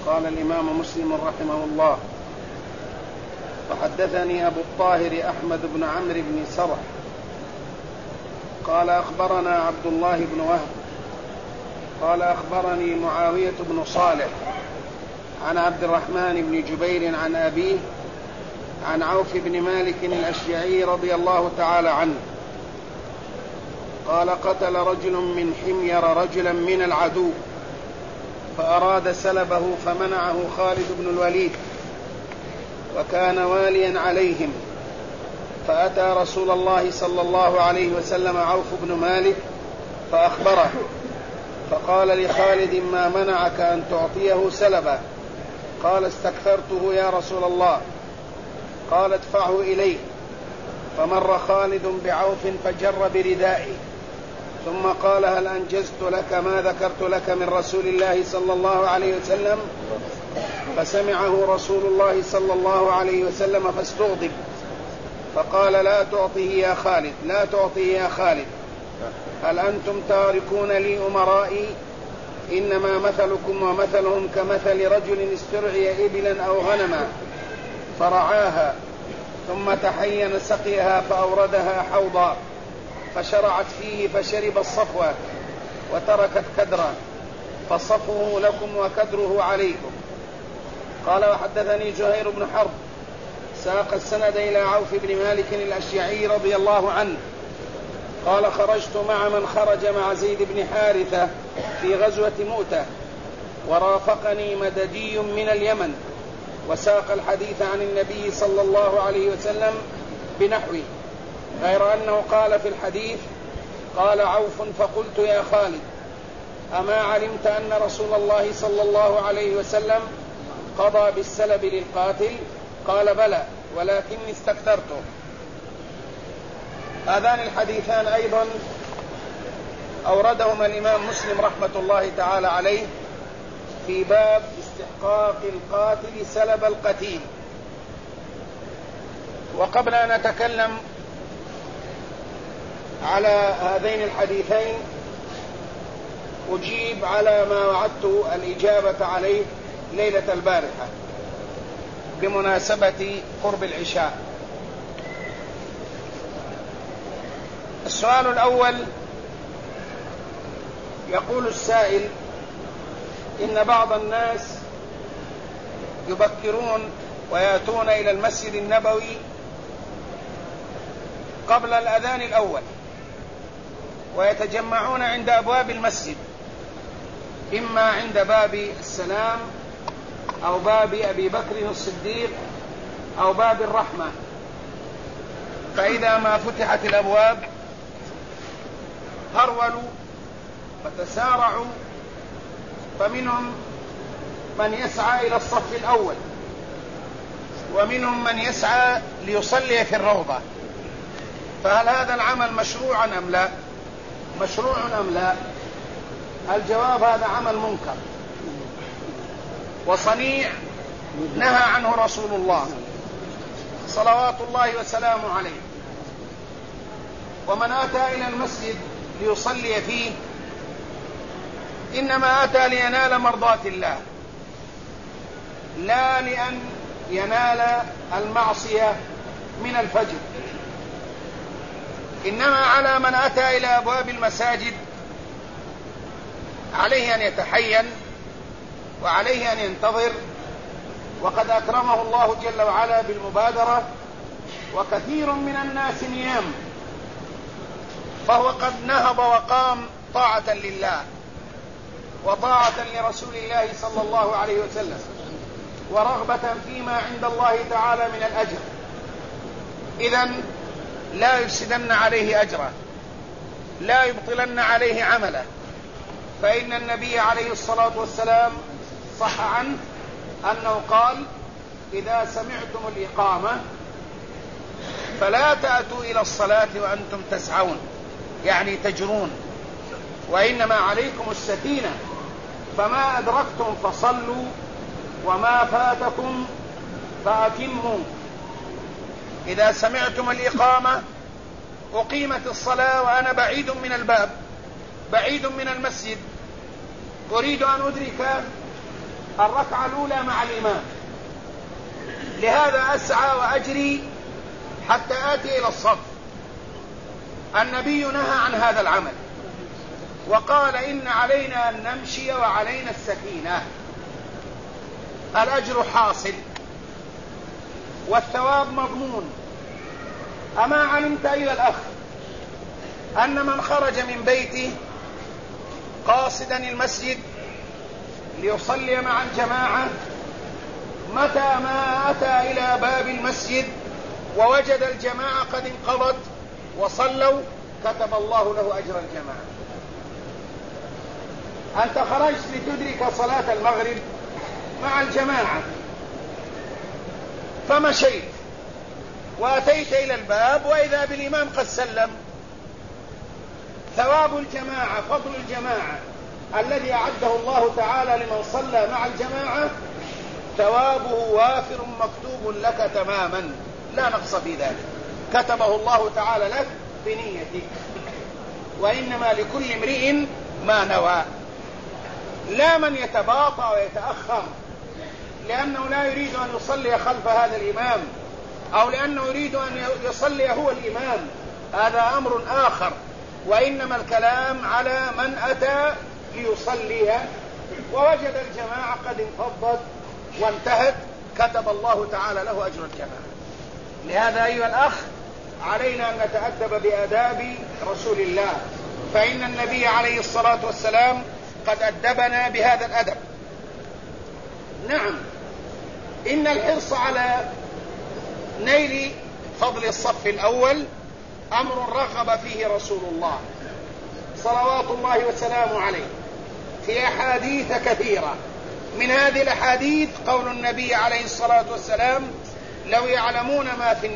قال الإمام مسلم رحمه الله: وحدثني أبو الطاهر أحمد بن عمرو بن سرح قال أخبرنا عبد الله بن وهب قال أخبرني معاوية بن صالح عن عبد الرحمن بن جبير عن أبيه عن عوف بن مالك الأشجعي رضي الله تعالى عنه قال: قتل رجل من حمير رجلا من العدو فأراد سلبه فمنعه خالد بن الوليد وكان واليا عليهم، فأتى رسول الله صلى الله عليه وسلم عوف بن مالك فأخبره، فقال لخالد: ما منعك أن تعطيه سلبه؟ قال: استكثرته يا رسول الله. قال: ادفعه إليه. فمر خالد بعوف فجر بردائه ثم قال: هل أنجزت لك ما ذكرت لك من رسول الله صلى الله عليه وسلم؟ فسمعه رسول الله صلى الله عليه وسلم فاستغضب فقال: لا تعطيه يا خالد، لا تعطيه يا خالد. هل أنتم تاركون لي أمرائي؟ إنما مثلكم ومثلهم كمثل رجل استرعي إبلا أو غنما فرعاها ثم تحين سقيها فأوردها حوضا فشرعت فيه فشرب الصفوة وتركت كدرا، فصفوه لكم وكدره عليكم. قال: وحدثني زهير بن حرب ساق السند إلى عوف بن مالك الأشجعي رضي الله عنه قال: خرجت مع من خرج مع زيد بن حارثة في غزوة مؤتة ورافقني مددي من اليمن، وساق الحديث عن النبي صلى الله عليه وسلم بنحوه، غير أنه قال في الحديث: قال عوف: فقلت يا خالد أما علمت أن رسول الله صلى الله عليه وسلم قضى بالسلب للقاتل؟ قال: بلى ولكني استكثرته. هذان الحديثان أيضا أوردهما الإمام مسلم رحمة الله تعالى عليه في باب استحقاق القاتل سلب القتيل. وقبل أن نتكلم على هذين الحديثين أجيب على ما وعدت الإجابة عليه ليلة البارحة بمناسبة قرب العشاء. السؤال الأول: يقول السائل: إن بعض الناس يبكرون ويأتون إلى المسجد النبوي قبل الأذان الأول ويتجمعون عند أبواب المسجد، إما عند باب السلام أو باب أبي بكر الصديق أو باب الرحمة، فإذا ما فتحت الأبواب هرولوا وتسارعوا، فمنهم من يسعى إلى الصف الأول ومنهم من يسعى ليصلي في الروضة. فهل هذا العمل مشروع أم لا؟ مشروع أم لا؟ الجواب: هذا عمل منكر وصنيع نهى عنه رسول الله صلوات الله وسلامه عليه. ومن أتى إلى المسجد ليصلي فيه إنما أتى لينال مرضات الله، لا لأن ينال المعصية من الفجر. إنما على من أتى إلى أبواب المساجد عليه أن يتحين وعليه أن ينتظر، وقد أكرمه الله جل وعلا بالمبادرة، وكثير من الناس نيام، فهو قد نهض وقام طاعة لله وطاعة لرسول الله صلى الله عليه وسلم ورغبة فيما عند الله تعالى من الأجر. إذن لا يفسدن عليه أجره، لا يبطلن عليه عمله، فإن النبي عليه الصلاة والسلام صح عنه أنه قال: إذا سمعتم الإقامة فلا تأتوا إلى الصلاة وأنتم تسعون، يعني تجرون، وإنما عليكم السكينة، فما أدركتم فصلوا وما فاتكم فأتموا. إذا سمعتم الإقامة أقيمت الصلاة وأنا بعيد من الباب، بعيد من المسجد، أريد أن أدرك الركعة الأولى مع الإمام، لهذا أسعى وأجري حتى آتي إلى الصف. النبي نهى عن هذا العمل وقال إن علينا أن نمشي وعلينا السكينة. الأجر حاصل والثواب مضمون. أما علمت أيها الأخ أن من خرج من بيته قاصدا المسجد ليصلي مع الجماعة، متى ما أتى إلى باب المسجد ووجد الجماعة قد انقضت وصلوا كتب الله له أجر الجماعة. أنت خرجت لتدرك صلاة المغرب مع الجماعة فمشيت وأتيت إلى الباب وإذا بالإمام قد سلم، ثواب الجماعة، فضل الجماعة الذي أعده الله تعالى لمن صلى مع الجماعة ثوابه وافر مكتوب لك تماما لا نقص في ذلك، كتبه الله تعالى لك بنيتك، وإنما لكل امرئ ما نوى. لا من يتباطأ ويتأخر لأنه لا يريد أن يصلي خلف هذا الإمام أو لأنه يريد أن يصلي هو الإمام، هذا أمر آخر. وإنما الكلام على من أتى ليصلي ووجد الجماعة قد انفضت وانتهت كتب الله تعالى له أجر الجماعة. لهذا أيها الأخ علينا أن نتأدب بآداب رسول الله، فإن النبي عليه الصلاة والسلام قد أدبنا بهذا الأدب. نعم، إن الحرص على نيل فضل الصف الأول أمر رغب فيه رسول الله صلوات الله وسلامه عليه في أحاديث كثيرة. من هذه الأحاديث قول النبي عليه الصلاة والسلام لو يعلمون ما في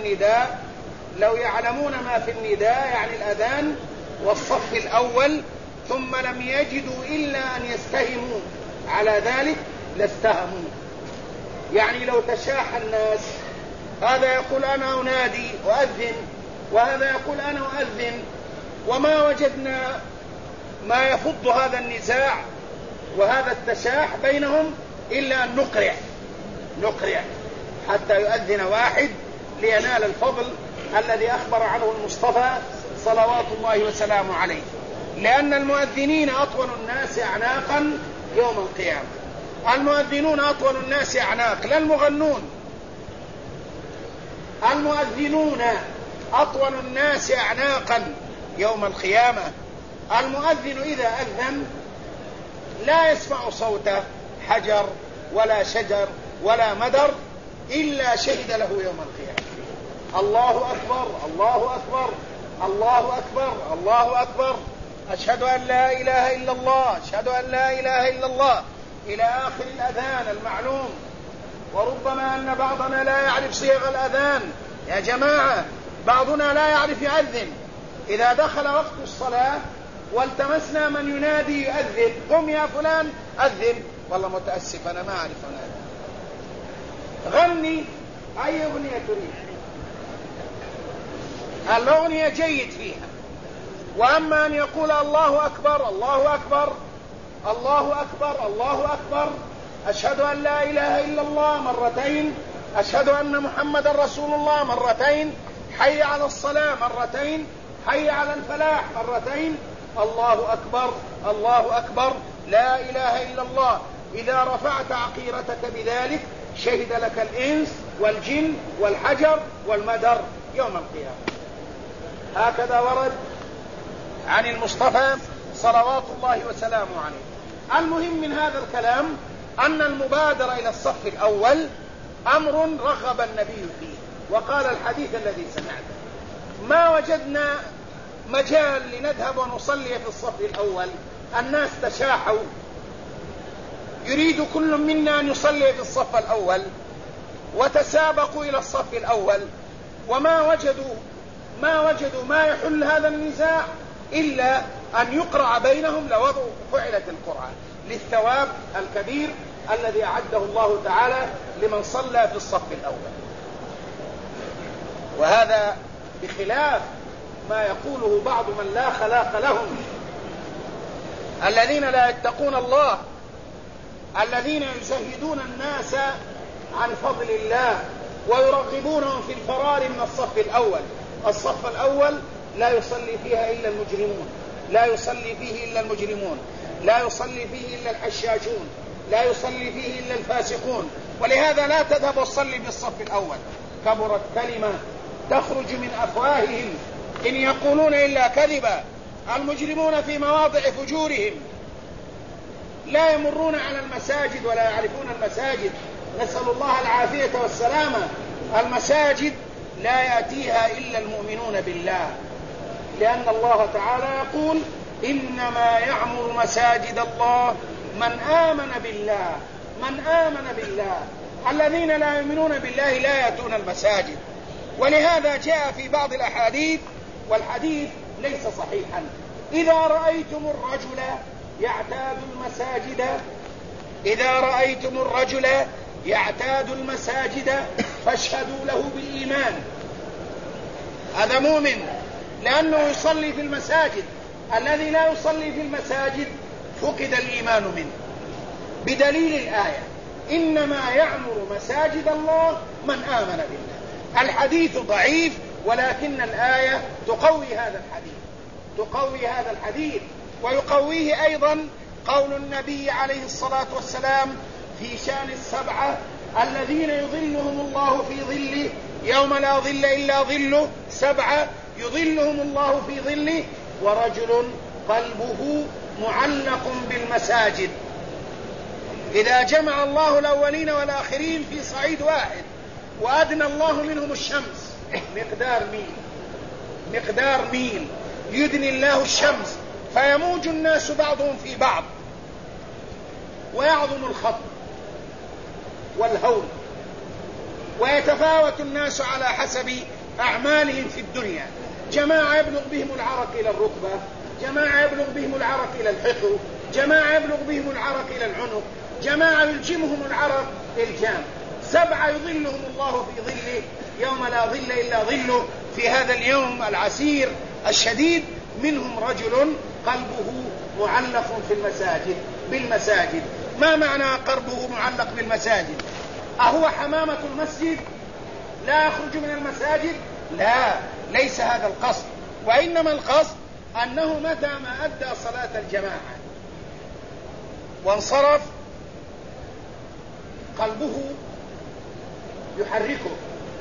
النداء يعني الأذان والصف الأول ثم لم يجدوا إلا أن يستهموا على ذلك لاستهموا. يعني لو تشاح الناس، هذا يقول أنا أنادي أؤذن وهذا يقول أنا أؤذن، وما وجدنا ما يفض هذا النزاع وهذا التشاح بينهم إلا أن نقرع حتى يؤذن واحد لينال الفضل الذي أخبر عنه المصطفى صلوات الله وسلامه عليه. لأن المؤذنين أطول الناس أعناقا يوم القيامة. المؤذنون أطول الناس أعناق، لا المغنون. المؤذنون أطول الناس أعناقا يوم القيامة. المؤذن إذا أذن لا يسمع صوته حجر ولا شجر ولا مدر إلا شهد له يوم القيامة. الله أكبر الله أكبر الله أكبر الله أكبر، أشهد أن لا إله إلا الله، أشهد أن لا إله إلا الله، إلى آخر الأذان المعلوم. وربما أن بعضنا لا يعرف صيغ الأذان. يا جماعة، بعضنا لا يعرف يؤذن. إذا دخل وقت الصلاة والتمسنا من ينادي يؤذن، قم يا فلان أذن، والله متأسف أنا ما أعرف أنا. غني أي أغنية تريد، الأغنية جيد فيها. وأما أن يقول الله أكبر الله أكبر الله أكبر الله أكبر، أشهد أن لا إله إلا الله مرتين، أشهد أن محمد رسول الله مرتين، حي على الصلاة مرتين، حي على الفلاح مرتين، الله أكبر الله أكبر لا إله إلا الله. إذا رفعت عقيرتك بذلك شهد لك الإنس والجن والحجر والمدر يوم القيامة. هكذا ورد عن المصطفى صلوات الله وسلامه عليه. المهم من هذا الكلام أن المبادرة إلى الصف الأول أمر رغب النبي فيه. وقال الحديث الذي سمعته ما وجدنا مجال لنذهب ونصلي في الصف الأول، الناس تشاحوا، يريد كل منا أن يصلي في الصف الأول، وتسابقوا إلى الصف الأول، وما وجدوا ما يحل هذا النزاع إلا أن يقرع بينهم لوضع فعلة القرعة للثواب الكبير الذي أعده الله تعالى لمن صلى في الصف الأول. وهذا بخلاف ما يقوله بعض من لا خلاق لهم، الذين لا يتقون الله الذين يزهدون الناس عن فضل الله ويرغبونهم في الفرار من الصف الأول. الصف الأول لا يصلي فيها إلا المجرمون، لا يصلي فيه إلا المجرمون، لا يصلي فيه إلا الحشاشون، لا يصلي فيه إلا الفاسقون. ولهذا لا تذهب وصلي بالصف الأول، كبرت كلمة تخرج من أفواههم إن يقولون إلا كذبا. المجرمون في مواضع فجورهم لا يمرون على المساجد ولا يعرفون المساجد، نسأل الله العافية والسلامة. المساجد لا يأتيها إلا المؤمنون بالله، لأن الله تعالى يقول إنما يعمر مساجد الله من آمن بالله. من آمن بالله، الذين لا يؤمنون بالله لا يأتون المساجد. ولهذا جاء في بعض الأحاديث، والحديث ليس صحيحا: إذا رأيتم الرجل يعتاد المساجد، إذا رأيتم الرجل يعتاد المساجد فاشهدوا له بالإيمان. هذا مؤمن لأنه يصلي في المساجد. الذي لا يصلي في المساجد فقد الإيمان منه، بدليل الآية إنما يعمر مساجد الله من آمن بالله. الحديث ضعيف، ولكن الآية تقوي هذا الحديث، تقوي هذا الحديث. ويقويه أيضا قول النبي عليه الصلاة والسلام في شأن السبعة الذين يظلهم الله في ظله يوم لا ظل إلا ظله. سبعة يظلهم الله في ظله: ورجل قلبه معلق بالمساجد. إذا جمع الله الأولين والآخرين في صعيد واحد وأدنى الله منهم الشمس مقدار ميل يدني الله الشمس فيموج الناس بعضهم في بعض ويعظم الخطر والهول، ويتفاوت الناس على حسب أعمالهم في الدنيا. جماعة يبلغ بهم العرق إلى الركبة، جماعة يبلغ بهم العرق إلى الحقو، جماعة يبلغ بهم العرق إلى العنق، جماعة يلجمهم العرق إلجام. سبعة يظلهم الله في ظله يوم لا ظل إلا ظله في هذا اليوم العسير الشديد. منهم رجل قلبه معلق في بالمساجد. ما معنى قلبه معلق بالمساجد؟ أهو حمامة المسجد لا يخرج من المساجد؟ لا، ليس هذا القصد، وإنما القصد أنه متى ما أدى صلاة الجماعة وانصرف قلبه يحركه.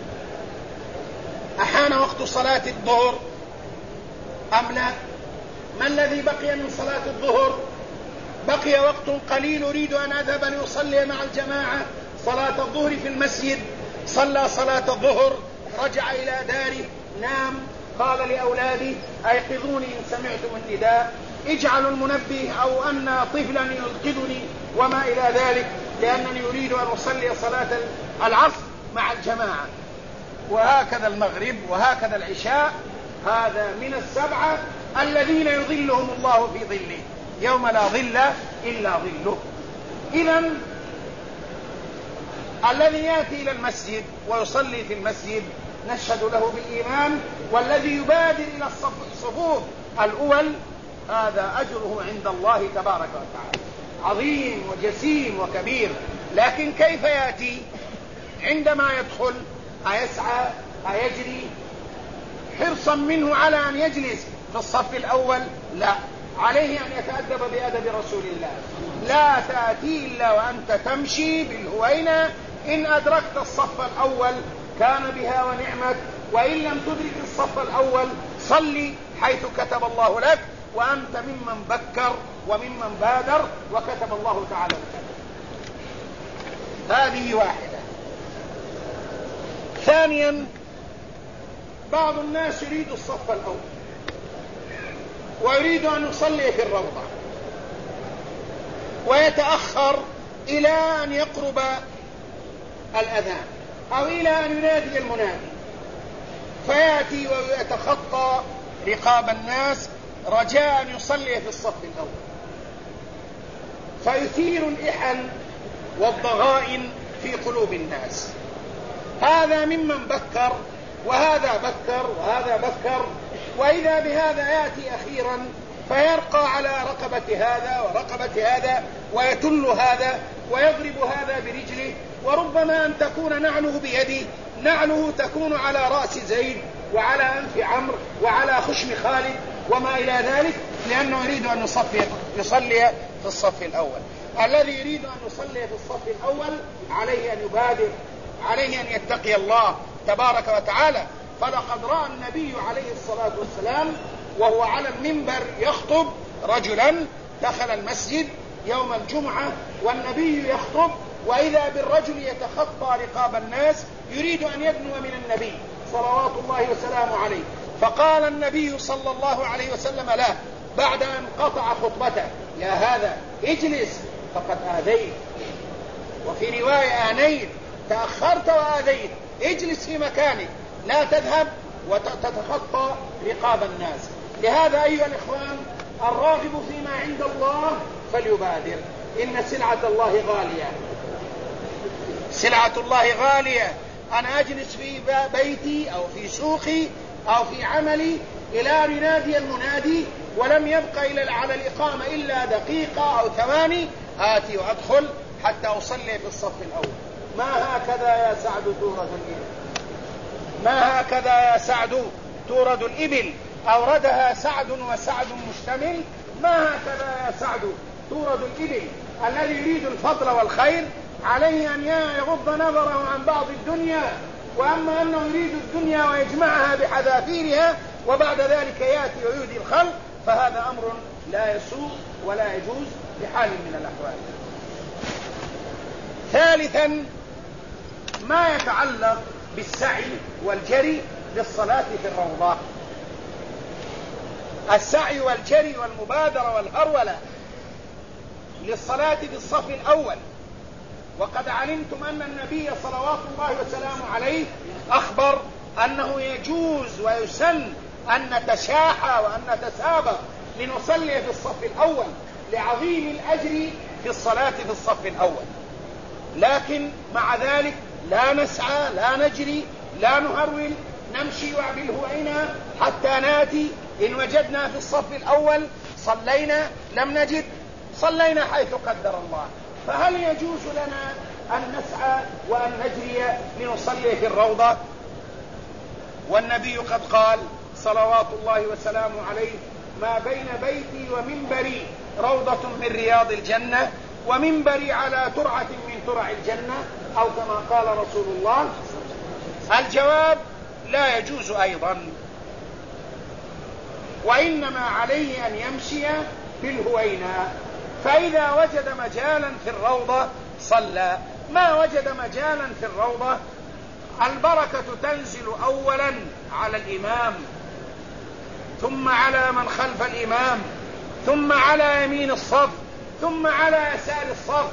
أحان وقت صلاة الظهر أم لا؟ ما الذي بقي من صلاة الظهر؟ بقي وقت قليل، أريد أن أذهب لأصلي مع الجماعة صلاة الظهر في المسجد. صلى صلاة الظهر، رجع إلى داره، نام، قال لأولادي أيقظوني إن سمعتم النداء، اجعلوا المنبه أو أن طفلا يلقظني وما إلى ذلك، لأنني أريد أن أصلي صلاة العصر مع الجماعة. وهكذا المغرب وهكذا العشاء. هذا من السبعة الذين يظلهم الله في ظله يوم لا ظل إلا ظله. إذن الذي يأتي إلى المسجد ويصلي في المسجد نشهد له بالإيمان، والذي يبادر إلى الصفوف الأول هذا أجره عند الله تبارك وتعالى عظيم وجسيم وكبير. لكن كيف يأتي؟ عندما يدخل أيسعى أيجري حرصا منه على أن يجلس في الصف الأول؟ لا، عليه أن يتأدب بأدب رسول الله. لا تأتي إلا وأنت تمشي بالهوينة. إن أدركت الصف الأول كان بها ونعمت، وإن لم تدرك الصف الأول صلي حيث كتب الله لك، وأنت ممن بكر وممن بادر وكتب الله تعالى لك. هذه واحدة. ثانيا، بعض الناس يريد الصف الأول ويريد أن يصلي في الروضة ويتأخر إلى أن يقرب الأذان أو إلى أن ينادي المنادي، فيأتي ويتخطى رقاب الناس رجاء أن يصلي في الصف الأول، فيثير الإحن والضغائن في قلوب الناس. هذا ممن بكر وهذا بكر وهذا بكر، وإذا بهذا يأتي أخيرا فيرقى على رقبة هذا ورقبة هذا ويتل هذا ويضرب هذا برجله، وربما أن تكون نعله بيده، نعله تكون على رأس زيد وعلى أنف عمرو وعلى خشم خالد وما إلى ذلك، لأنه يريد أن يصلي في الصف الأول. الذي يريد أن يصلي في الصف الأول عليه أن يبادر، عليه أن يتقي الله تبارك وتعالى. فلقد رأى النبي عليه الصلاة والسلام وهو على المنبر يخطب رجلا دخل المسجد يوم الجمعة والنبي يخطب، وإذا بالرجل يتخطى رقاب الناس يريد أن يدنو من النبي صلوات الله وسلامه عليه، فقال النبي صلى الله عليه وسلم له بعد أن قطع خطبته: يا هذا اجلس فقد آذيت، وفي رواية آنيت، تأخرت وآذيت، اجلس في مكانك لا تذهب وتتخطى رقاب الناس. لهذا أيها الإخوان الراغب فيما عند الله فليبادر، إن سلعة الله غالية، سلعة الله غالية. أنا أجلس في بيتي أو في سوقي أو في عملي إلى أن ينادي المنادي ولم يبق على الإقامة إلا دقيقة أو ثواني، آتي وأدخل حتى أصلي في الصف الأول. ما هكذا يا سعد تورد الإبل، ما هكذا يا سعد تورد الإبل، أوردها سعد وسعد مشتمل. ما هكذا يا سعد تورد الإبل. الذي يريد الفضل والخير عليه أن يغض نظره عن بعض الدنيا، وأما أنه يريد الدنيا ويجمعها بحذافيرها وبعد ذلك يأتي ويؤذي الخلق فهذا أمر لا يسوغ ولا يجوز بحال من الأحوال. ثالثا ما يتعلق بالسعي والجري للصلاة في الروضة. السعي والجري والمبادرة والهرولة للصلاة في الصف الأول. وقد علمتم أن النبي صلوات الله وسلامه عليه أخبر أنه يجوز ويسن أن نتشاحى وأن نتسابق لنصلي في الصف الأول لعظيم الأجر في الصلاة في الصف الأول، لكن مع ذلك لا نسعى لا نجري لا نهرول، نمشي بالهوينا حتى ناتي، إن وجدنا في الصف الأول صلينا، لم نجد صلينا حيث قدر الله. فهل يجوز لنا أن نسعى وأن نجري لنصلي في الروضة؟ والنبي قد قال صلوات الله وسلامه عليه: ما بين بيتي ومنبري روضة من رياض الجنة، ومنبري على ترعة من ترع الجنة، أو كما قال رسول الله. الجواب: لا يجوز أيضا، وإنما عليه أن يمشي بالهوينا، فإذا وجد مجالا في الروضة صلى، ما وجد مجالا في الروضة البركة تنزل أولا على الإمام، ثم على من خلف الإمام، ثم على يمين الصف، ثم على يسار الصف.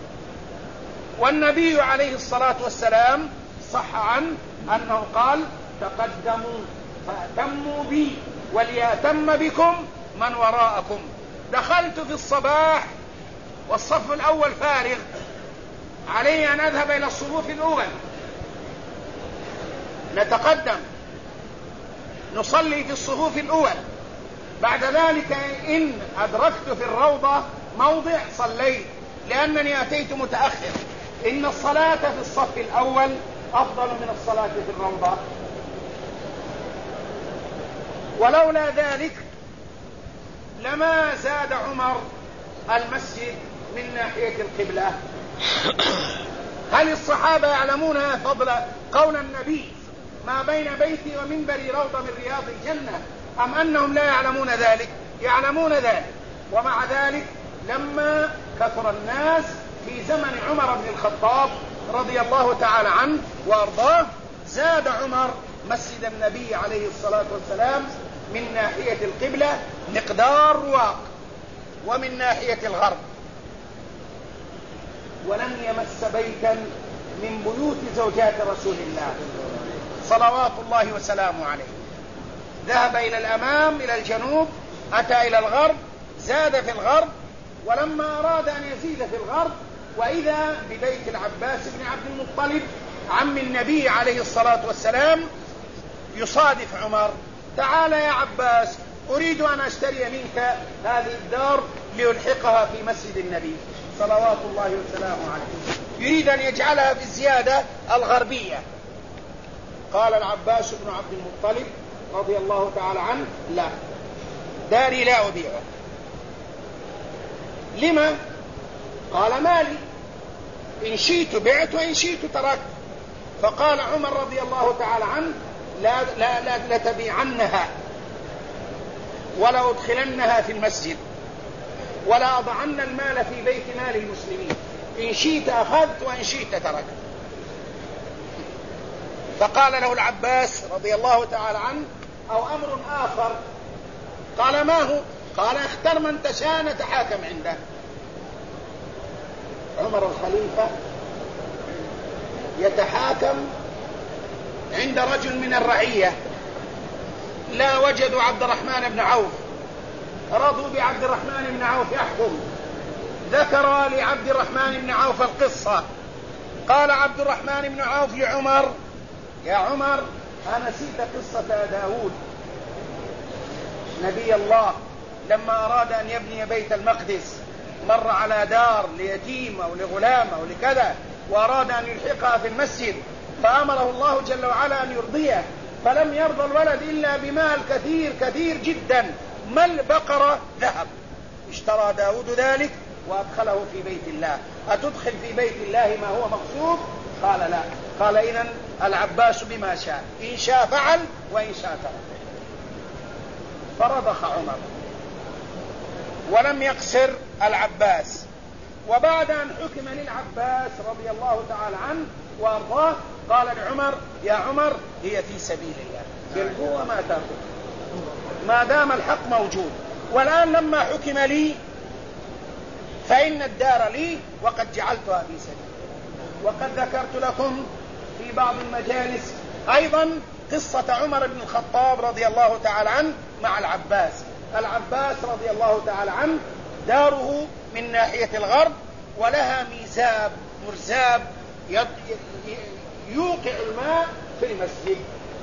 والنبي عليه الصلاة والسلام صح عنه أنه قال: تقدموا فأتموا بي وليأتم بكم من وراءكم. دخلت في الصباح والصف الأول فارغ، علي أن أذهب إلى الصفوف الأول، نتقدم نصلي في الصفوف الأول، بعد ذلك إن أدركت في الروضة موضع صليت لأنني أتيت متأخر. إن الصلاة في الصف الأول أفضل من الصلاة في الروضة. ولولا ذلك لما زاد عمر المسجد من ناحية القبلة. هل الصحابة يعلمون فضل قول النبي ما بين بيتي ومنبري روضة من رياض الجنة، أم أنهم لا يعلمون ذلك؟ يعلمون ذلك. ومع ذلك لما كثر الناس في زمن عمر بن الخطاب رضي الله تعالى عنه وأرضاه زاد عمر مسجد النبي عليه الصلاة والسلام من ناحية القبلة مقدار رواق، ومن ناحية الغرب، ولم يمس بيتا من بيوت زوجات رسول الله صلوات الله وسلامه عليه. ذهب إلى الأمام إلى الجنوب، أتى إلى الغرب، زاد في الغرب، ولما أراد أن يزيد في الغرب وإذا ببيت العباس بن عبد المطلب عم النبي عليه الصلاة والسلام يصادف عمر: تعال يا عباس، أريد أن أشتري منك هذه الدار لألحقها في مسجد النبي صلوات الله وسلامه عليه، يريد أن يجعلها في الزيادة الغربية. قال العباس بن عبد المطلب رضي الله تعالى عنه: لا، داري لا أبيعه. لما؟ قال: مالي، إن شئت بعت وإن شئت تركت. فقال عمر رضي الله تعالى عنه: لا تبيعنها، ولا أدخلنها في المسجد، ولا أضعن المال في بيت مال المسلمين، إن شئت أخذت وإن شئت تركت. فقال له العباس رضي الله تعالى عنه: أو أمر آخر؟ قال: ما هو؟ قال: اختر من تشاء نتحاكم عنده. عمر الخليفة يتحاكم عند رجل من الرعية، لا وجدوا عبد الرحمن بن عوف، رضوا بعبد الرحمن بن عوف يحكم. ذكر لعبد الرحمن بن عوف القصة. قال عبد الرحمن بن عوف لعمر: يا عمر، أنسيت قصة داود نبي الله لما أراد أن يبني بيت المقدس، مر على دار ليتيم أو لغلام أو لكذا، وأراد أن يلحقها في المسجد، فأمره الله جل وعلا أن يرضيه، فلم يرضى الولد إلا بمال كثير كثير جدا، مال بقرة ذهب. اشترى داود ذلك وأدخله في بيت الله. أتدخل في بيت الله ما هو مقصود؟ قال: لا. قال: إذن العباس بما شاء، إن شاء فعل وإن شاء ترك. فرضخ عمر ولم يقصر العباس. وبعد أن حكم للعباس رضي الله تعالى عنه وأرضاه، قال لعمر: يا عمر، هي في سبيل الله، بالقوة ما تأخذ ما دام الحق موجود. والآن لما حكم لي فإن الدار لي وقد جعلتها في سبيل. وقد ذكرت لكم في بعض المجالس أيضا قصة عمر بن الخطاب رضي الله تعالى عنه مع العباس. العباس رضي الله تعالى عنه داره من ناحية الغرب، ولها ميزاب مرزاب يوقع الماء في المسجد.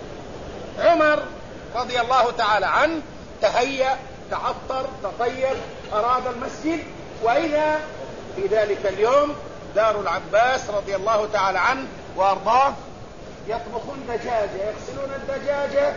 عمر رضي الله تعالى عنه تهيأ، تعطر، تطيب، أراد المسجد، وإذا في ذلك اليوم دار العباس رضي الله تعالى عنه وأرضاه يطبخون دجاجة، يغسلون الدجاجة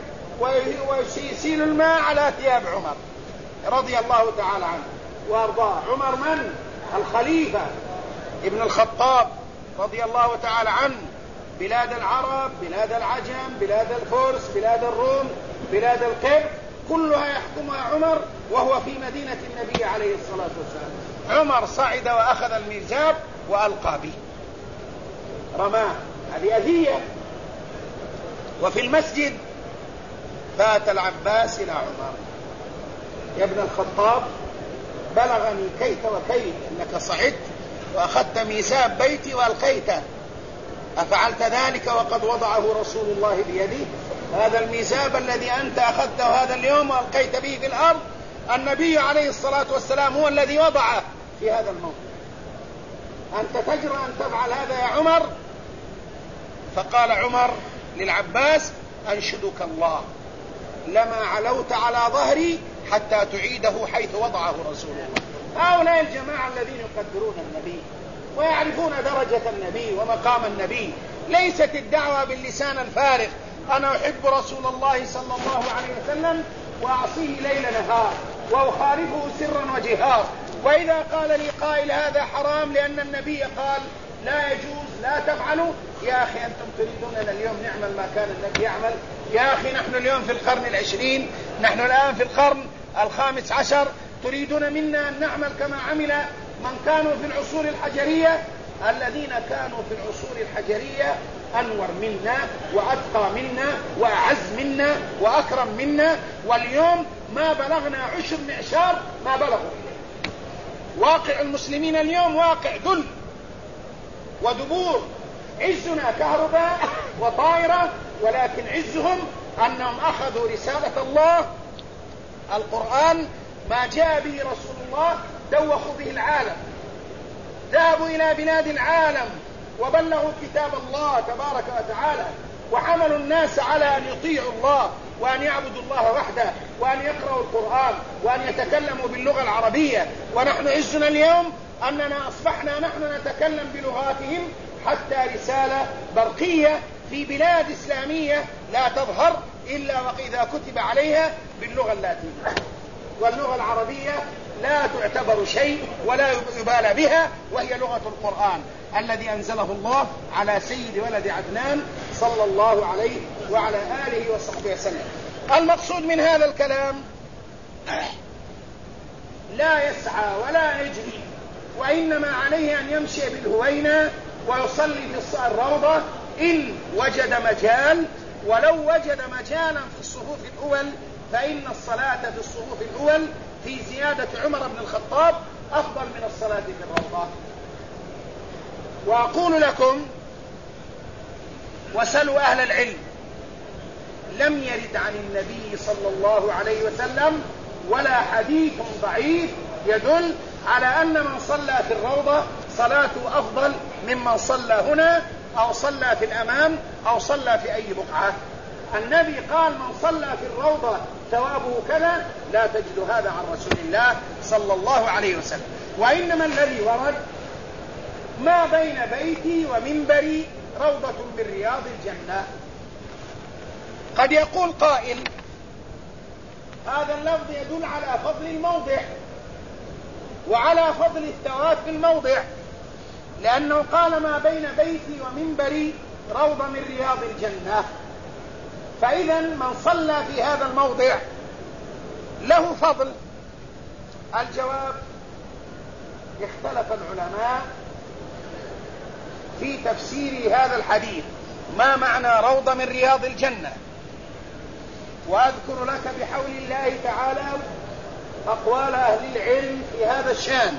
ويسيل الماء على ثياب عمر رضي الله تعالى عنه وأرضاه. عمر من؟ الخليفة ابن الخطاب رضي الله تعالى عنه. بلاد العرب، بلاد العجم، بلاد الفرس، بلاد الروم، بلاد القبط، كلها يحكمها عمر، وهو في مدينة النبي عليه الصلاة والسلام. عمر صعد وأخذ الميزاب وألقى به، رماه، هذه أذية. وفي المسجد فات العباس إلى عمر: يا ابن الخطاب، بلغني كيت وكيت أنك صعدت وأخذت ميزاب بيتي وألقيته، أفعلت ذلك وقد وضعه رسول الله بيده؟ هذا الميزاب الذي أنت أخذته هذا اليوم وألقيت به في الأرض، النبي عليه الصلاة والسلام هو الذي وضعه في هذا الموضع، أنت تجرأ أن تفعل هذا يا عمر؟ فقال عمر للعباس: أنشدك الله لما علوت على ظهري حتى تعيده حيث وضعه رسول الله. هؤلاء الجماعة الذين يقدرون النبي ويعرفون درجة النبي ومقام النبي، ليست الدعوة باللسان الفارغ: أنا أحب رسول الله صلى الله عليه وسلم وأعصيه ليل نهار وأخالفه سرا وجهارا، وإذا قال لي قائل هذا حرام لأن النبي قال لا يجوز لا تفعلوا، يا أخي أنتم تريدوننا اليوم نعمل ما كان النبي يعمل؟ يا أخي نحن اليوم في القرن العشرين، نحن الآن في القرن الخامس عشر، تريدون منا أن نعمل كما عمل من كانوا في العصور الحجرية؟ الذين كانوا في العصور الحجرية أنور منا وأتقى منا وأعز منا وأكرم منا، واليوم ما بلغنا عشر معشار ما بلغوا. واقع المسلمين اليوم واقع ذل ودبور. عزنا كهرباء وطائرة، ولكن عزهم أنهم أخذوا رسالة الله القرآن، ما جاء به رسول الله، دوخوا به العالم، ذهبوا إلى بلاد العالم وبلغوا كتاب الله تبارك وتعالى، وحملوا الناس على أن يطيعوا الله وأن يعبدوا الله وحده وأن يقرأوا القرآن وأن يتكلموا باللغة العربية. ونحن عزنا اليوم أننا أصبحنا نحن نتكلم بلغاتهم، حتى رسالة برقية في بلاد إسلامية لا تظهر إلا وإذا كتب عليها باللغة اللاتينية، واللغة العربية لا تعتبر شيء ولا يبالى بها، وهي لغة القرآن الذي أنزله الله على سيد ولد عدنان صلى الله عليه وعلى آله وصحبه وسلم. المقصود من هذا الكلام لا يسعى ولا يجري، وإنما عليه أن يمشي بالهوينة ويصلي في الروضة إن وجد مجال، ولو وجد مجالا في الصفوف الأول فإن الصلاة في الصفوف الأول في زيادة عمر بن الخطاب أفضل من الصلاة في الروضة. وأقول لكم وسلوا أهل العلم، لم يرد عن النبي صلى الله عليه وسلم ولا حديث ضعيف يدل على أن من صلى في الروضة صلاته أفضل ممن صلى هنا أو صلى في الأمام أو صلى في أي بقعة. النبي قال من صلى في الروضة ثوابه كذا، لا تجد هذا عن رسول الله صلى الله عليه وسلم. وإنما الذي ورد ما بين بيتي ومنبري روضة من رياض الجنة. قد يقول قائل هذا اللفظ يدل على فضل الموضع وعلى فضل الثواب في الموضع، لأنه قال ما بين بيتي ومنبري روضة من رياض الجنة، فإذا من صلى في هذا الموضع له فضل. الجواب اختلف العلماء في تفسير هذا الحديث، ما معنى روضة من رياض الجنة؟ وأذكر لك بحول الله تعالى أقوال أهل العلم في هذا الشان.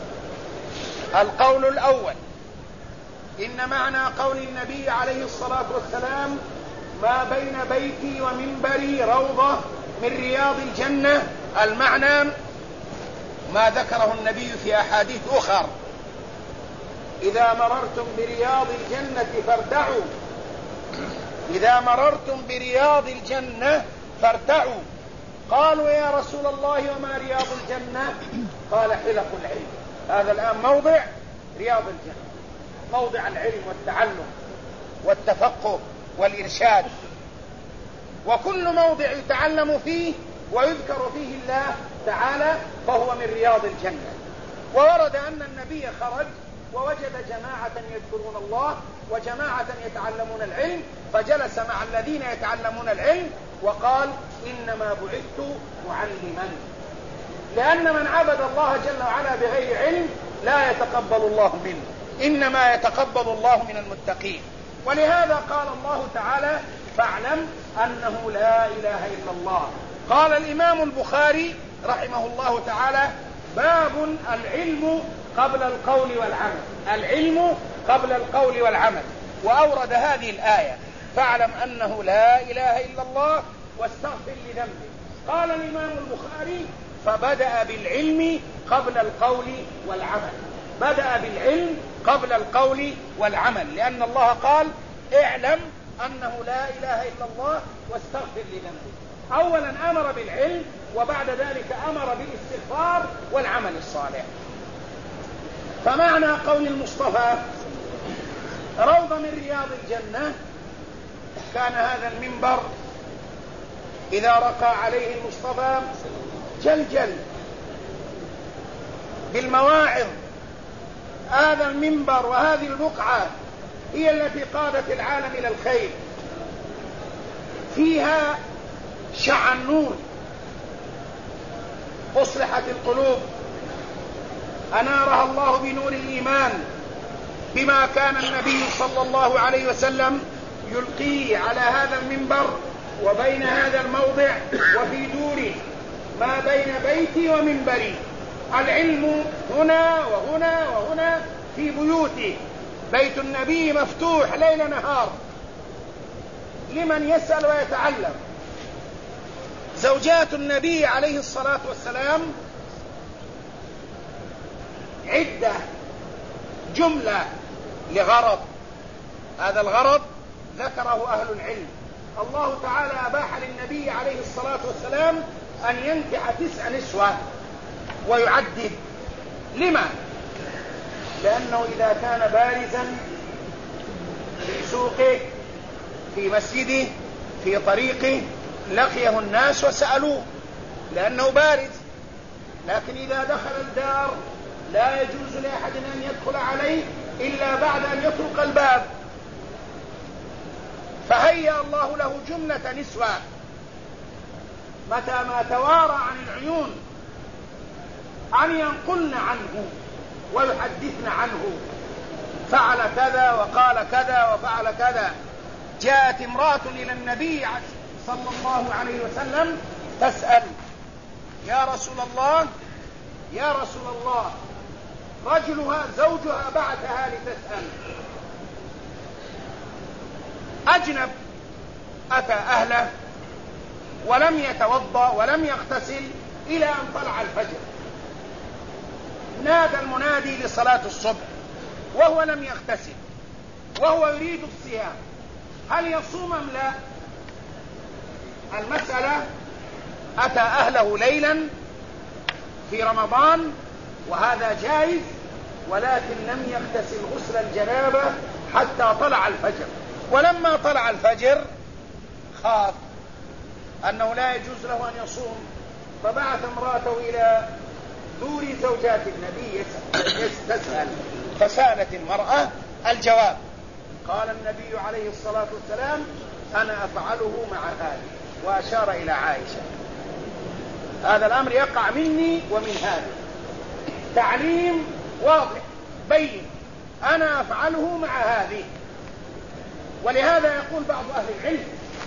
القول الأول إن معنى قول النبي عليه الصلاة والسلام ما بين بيتي ومنبري روضة من رياض الجنة، المعنى ما ذكره النبي في أحاديث أخرى: إذا مررتم برياض الجنة فارتعوا، إذا مررتم برياض الجنة فارتعوا. قالوا يا رسول الله وما رياض الجنة؟ قال حلق العلم. هذا الآن موضع رياض الجنة، موضع العلم والتعلم والتفقه والإرشاد، وكل موضع يتعلم فيه ويذكر فيه الله تعالى فهو من رياض الجنة. وورد أن النبي خرج ووجد جماعة يذكرون الله وجماعة يتعلمون العلم، فجلس مع الذين يتعلمون العلم وقال إنما بعثت معلما، لأن من عبد الله جل وعلا بغير علم لا يتقبل الله منه، إنما يتقبل الله من المتقين. ولهذا قال الله تعالى فاعلم أنه لا إله إلا الله. قال الإمام البخاري رحمه الله تعالى باب العلم قبل القول والعمل، العلم قبل القول والعمل، وأورد هذه الآية فاعلم أنه لا إله إلا الله واستغفر لذنبك. قال الإمام البخاري فبدأ بالعلم قبل القول والعمل، بدأ بالعلم قبل القول والعمل، لأن الله قال اعلم أنه لا إله إلا الله واستغفر لذنبك. أولا أمر بالعلم وبعد ذلك أمر بالاستغفار والعمل الصالح. فمعنى قول المصطفى روضة من رياض الجنة، كان هذا المنبر إذا رقى عليه المصطفى جلجل بالمواعظ. هذا المنبر وهذه البقعة هي التي قادت العالم إلى الخير، فيها شع النور، أصلحت القلوب، أنارها الله بنور الإيمان بما كان النبي صلى الله عليه وسلم يلقيه على هذا المنبر وبين هذا الموضع وفي دوره ما بين بيتي ومنبري. العلم هنا وهنا وهنا في بيوته، بيت النبي مفتوح ليل نهار لمن يسأل ويتعلم. زوجات النبي عليه الصلاة والسلام عدة جملة لغرض، هذا الغرض ذكره أهل العلم. الله تعالى أباح للنبي عليه الصلاة والسلام أن ينكح 9 نسوة ويعدد. لما؟ لأنه إذا كان بارزا في سوقه، في مسجده، في طريقه، لقيه الناس وسألوه لأنه بارز. لكن إذا دخل الدار لا يجوز لأحد أن يدخل عليه إلا بعد أن يطرق الباب. فهيأ الله له جملة نسوة متى ما توارى عن العيون أن ينقلن عنه ويحدثن عنه، فعل كذا وقال كذا وفعل كذا. جاءت امرأة إلى النبي صلى الله عليه وسلم تسأل: يا رسول الله، يا رسول الله، رجلها زوجها بعثها لتسأل، أجنب، أتى أهله ولم يتوضأ ولم يغتسل إلى أن طلع الفجر. نادى المنادي لصلاة الصبح وهو لم يغتسل وهو يريد الصيام، هل يصوم أم لا؟ المسألة: أتى أهله ليلا في رمضان وهذا جائز، ولكن لم يغتسل غسل الجنابة حتى طلع الفجر، ولما طلع الفجر خاف أنه لا يجوز له أن يصوم، فبعث امرأته إلى دور زوجات النبي تسأل، فسألت المرأة الجواب. قال النبي عليه الصلاة والسلام: أنا أفعله مع هذه، وأشار إلى عائشة. هذا الأمر يقع مني ومن هذا، تعليم واضح بين، أنا أفعله مع هذه. ولهذا يقول بعض أهل العلم: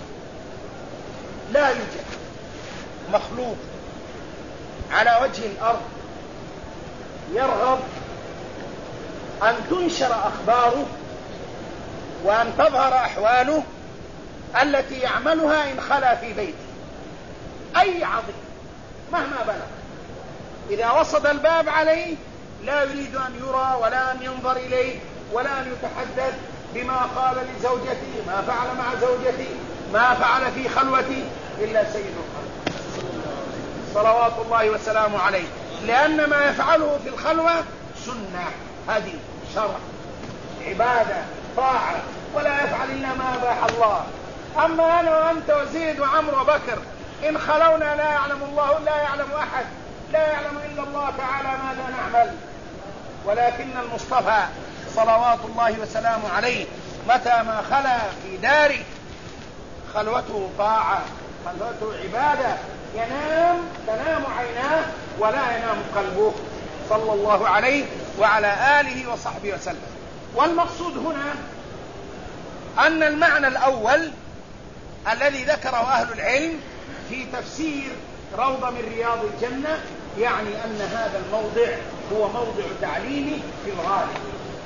لا يوجد مخلوق على وجه الأرض يرغب أن تنشر أخباره وأن تظهر أحواله التي يعملها إن خلا في بيته. أي عظيم مهما بلغ، إذا وصد الباب عليه لا يريد أن يرى ولا أن ينظر إليه ولا أن يتحدث بما قال لزوجته، ما فعل مع زوجته، ما فعل في خلوته، إلا سيد الخلق صلوات الله وسلامه عليه، لأن ما يفعله في الخلوة سنة، هدي، شرع، عبادة، طاعة، ولا يفعل إلا ما أباح الله. أما أنا وأنت وزيد وعمر وبكر إن خلونا لا يعلم الله، لا يعلم أحد، لا يعلم إلا الله تعالى ماذا نعمل. ولكن المصطفى صلوات الله وسلامه عليه متى ما خلا في داره خلوته طاعة، خلوته عبادة، تنام عيناه ولا ينام قلبه، صلى الله عليه وعلى آله وصحبه وسلم. والمقصود هنا أن المعنى الأول الذي ذكره أهل العلم في تفسير روضة من رياض الجنة، يعني أن هذا الموضع هو موضع تعليمي في الغالب.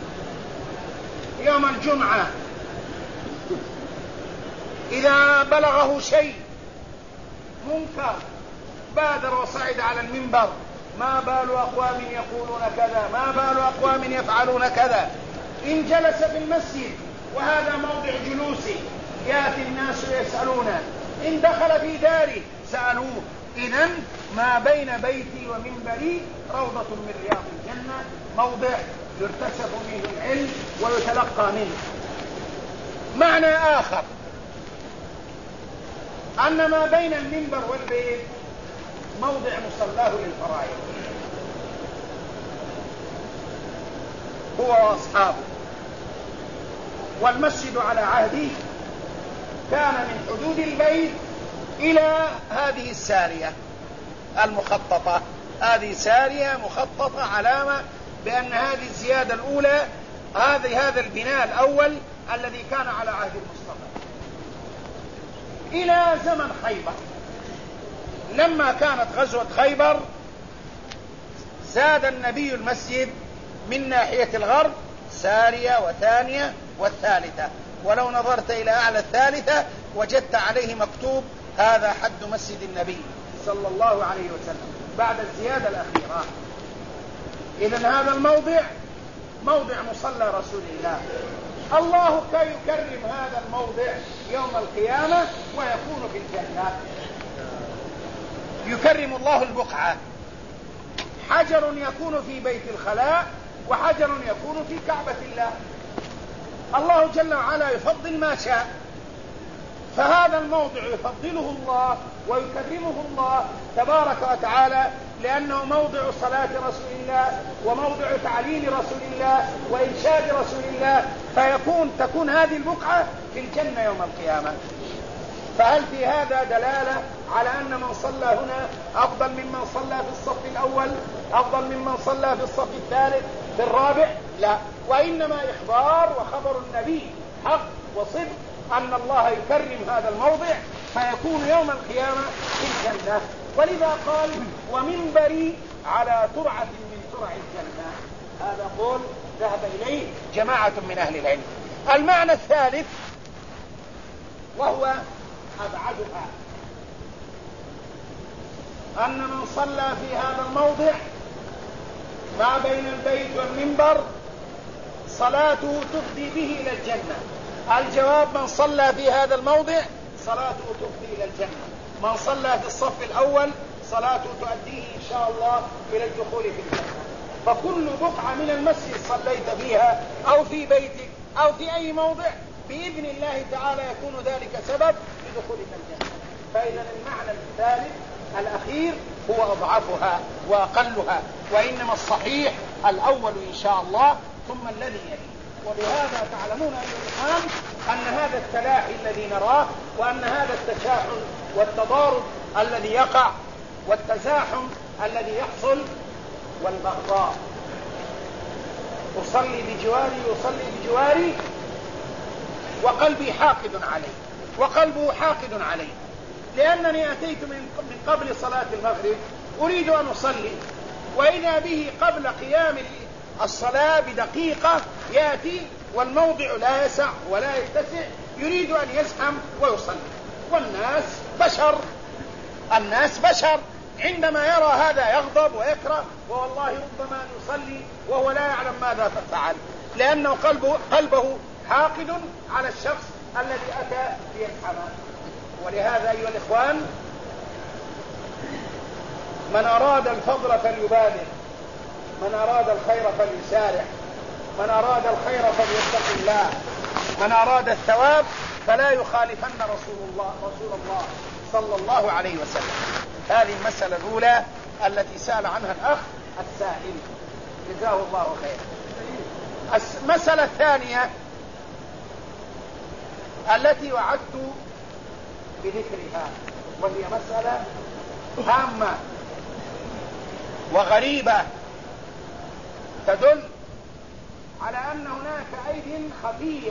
يوم الجمعة إذا بلغه شيء منكر بادر وصعد على المنبر: ما بال أقوام يقولون كذا، ما بال أقوام يفعلون كذا. إن جلس في المسجد وهذا موضع جلوسه يأتي الناس يسألونه، إن دخل في داره سألوه. إذن ما بين بيتي ومنبري روضة من رياض الجنة، موضع يرتسف منه العلم ويتلقى منه. معنى آخر أن ما بين المنبر والبيت موضع مصلاه للفرائض، هو وأصحابه. والمسجد على عهده كان من حدود البيت إلى هذه السارية المخططة، هذه سارية مخططة، علامة بأن هذه الزيادة الأولى، هذا البناء الأول الذي كان على عهد المصطفى إلى زمن خيبر. لما كانت غزوة خيبر زاد النبي المسجد من ناحية الغرب سارية وثانية والثالثة، ولو نظرت إلى أعلى الثالثة وجدت عليه مكتوب: هذا حد مسجد النبي صلى الله عليه وسلم، بعد الزيادة الأخيرة. إذن هذا الموضع موضع مصلى رسول الله. الله يكرم هذا الموضع يوم القيامة ويكون في الجنة. يكرم الله البقعة، حجر يكون في بيت الخلاء وحجر يكون في كعبة الله. الله جل وعلا يفضل ما شاء، فهذا الموضع يفضله الله ويكرمه الله تبارك وتعالى، لأنه موضع صلاة رسول الله وموضع تعليم رسول الله وإنشاد رسول الله، تكون هذه البقعة في الجنة يوم القيامة. فهل في هذا دلالة على أن من صلى هنا أفضل ممن صلى في الصف الأول، أفضل ممن صلى في الصف الثالث في الرابع؟ لا، وإنما إخبار وخبر النبي حق وصدق أن الله يكرم هذا الموضع فيكون يوم القيامة في الجنة. ولذا قال ومنبري على ترعة من ترع الجنة. هذا قول ذهب إليه جماعة من أهل العلم. المعنى الثالث وهو أبعدها، أن من صلى في هذا الموضع ما بين البيت والمنبر صلاته تفضي به إلى الجنة. الجواب من صلى في هذا الموضع صلاته تفضي إلى الجنة، من صلى في الصف الأول صلاته تؤديه إن شاء الله إلى الدخول في الجنة. فكل بقعة من المسجد صليت فيها أو في بيتك أو في أي موضع بإذن الله تعالى يكون ذلك سبب لدخولك الجنة. فإذا المعنى الثالث الأخير هو أضعفها وأقلها، وإنما الصحيح الأول إن شاء الله ثم الذي يليه. وبهذا تعلمون أيها الإخوان أن هذا التلاحي الذي نراه، وأن هذا التشاحن والتضارب الذي يقع والتزاحم الذي يحصل والبغضاء، أصلي بجواري وقلبي حاقد عليه وقلبه حاقد عليه، لأنني أتيت من قبل صلاة المغرب أريد أن أصلي، وإذا به قبل قيام الصلاة بدقيقة يأتي والموضع لا يسع ولا يتسع، يريد أن يزحم ويصلي. والناس بشر، عندما يرى هذا يغضب ويكره، ووالله ربما يصلي وهو لا يعلم ماذا فعل، لأنه قلبه حاقد على الشخص الذي أتى ليزحمه. ولهذا أيها الإخوان من أراد الفضل فليبادر، من أراد الخير فليسارع، من أراد الخير فليتق الله، من أراد الثواب فلا يخالفن رسول الله صلى الله عليه وسلم. هذه المسألة الأولى التي سأل عنها الأخ السائل جزاه الله خيرا. المسألة الثانية التي وعدت بذكرها، وهي مسألة هامة وغريبة تدل على أن هناك أيد خفية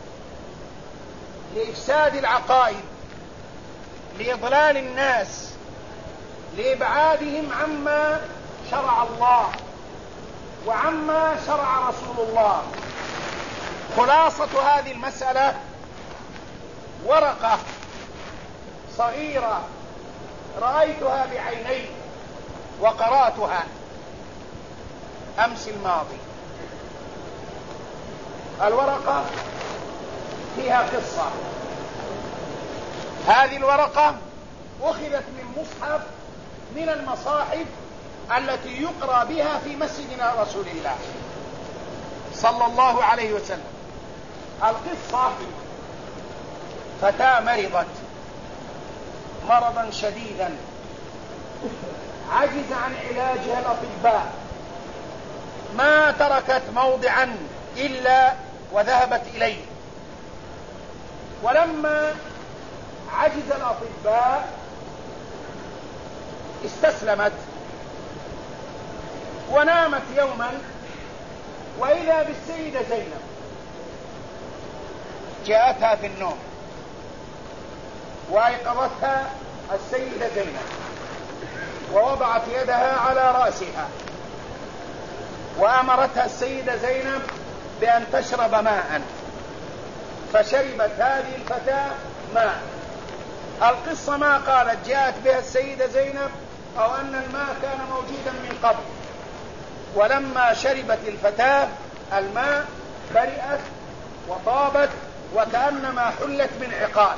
لإفساد العقائد، لإضلال الناس، لإبعادهم عما شرع الله وعما شرع رسول الله. خلاصة هذه المسألة ورقة صغيرة رأيتها بعيني وقرأتها أمس الماضي. الورقة فيها قصة. هذه الورقة أخذت من مصحف من المصاحف التي يقرأ بها في مسجدنا رسول الله صلى الله عليه وسلم. القصة: فتاة مرضت مرضا شديدا عجز عن علاجها الأطباء، ما تركت موضعا إلا وذهبت إليه، ولما عجز الأطباء استسلمت ونامت يوما، وإذا بالسيدة زينب جاءتها في النوم وأيقظتها السيدة زينب ووضعت يدها على رأسها وأمرتها السيدة زينب بأن تشرب ماء، فشربت هذه الفتاة ماء. القصة ما قالت جاءت بها السيدة زينب أو أن الماء كان موجودا من قبل، ولما شربت الفتاة الماء برئت وطابت وكأنما حلت من عقال.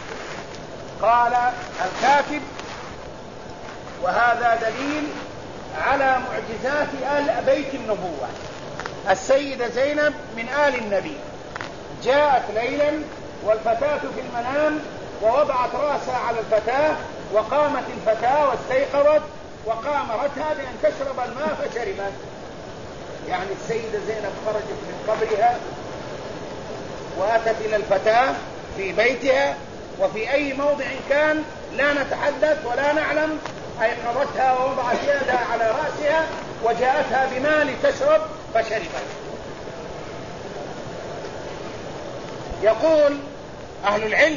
قال الكاتب: وهذا دليل على معجزات آل بيت النبوة. السيدة زينب من آل النبي جاءت ليلا والفتاة في المنام، ووضعت رأسها على الفتاة، وقامت الفتاة واستيقظت وقامرتها بأن تشرب الماء فشربت. يعني السيدة زينب خرجت من قبرها وأتت إلى الفتاة في بيتها، وفي أي موضع كان لا نتحدث ولا نعلم أيقظتها ووضعت يدها على رأسها وجاءتها بماء لتشرب فشربت. يقول أهل العلم: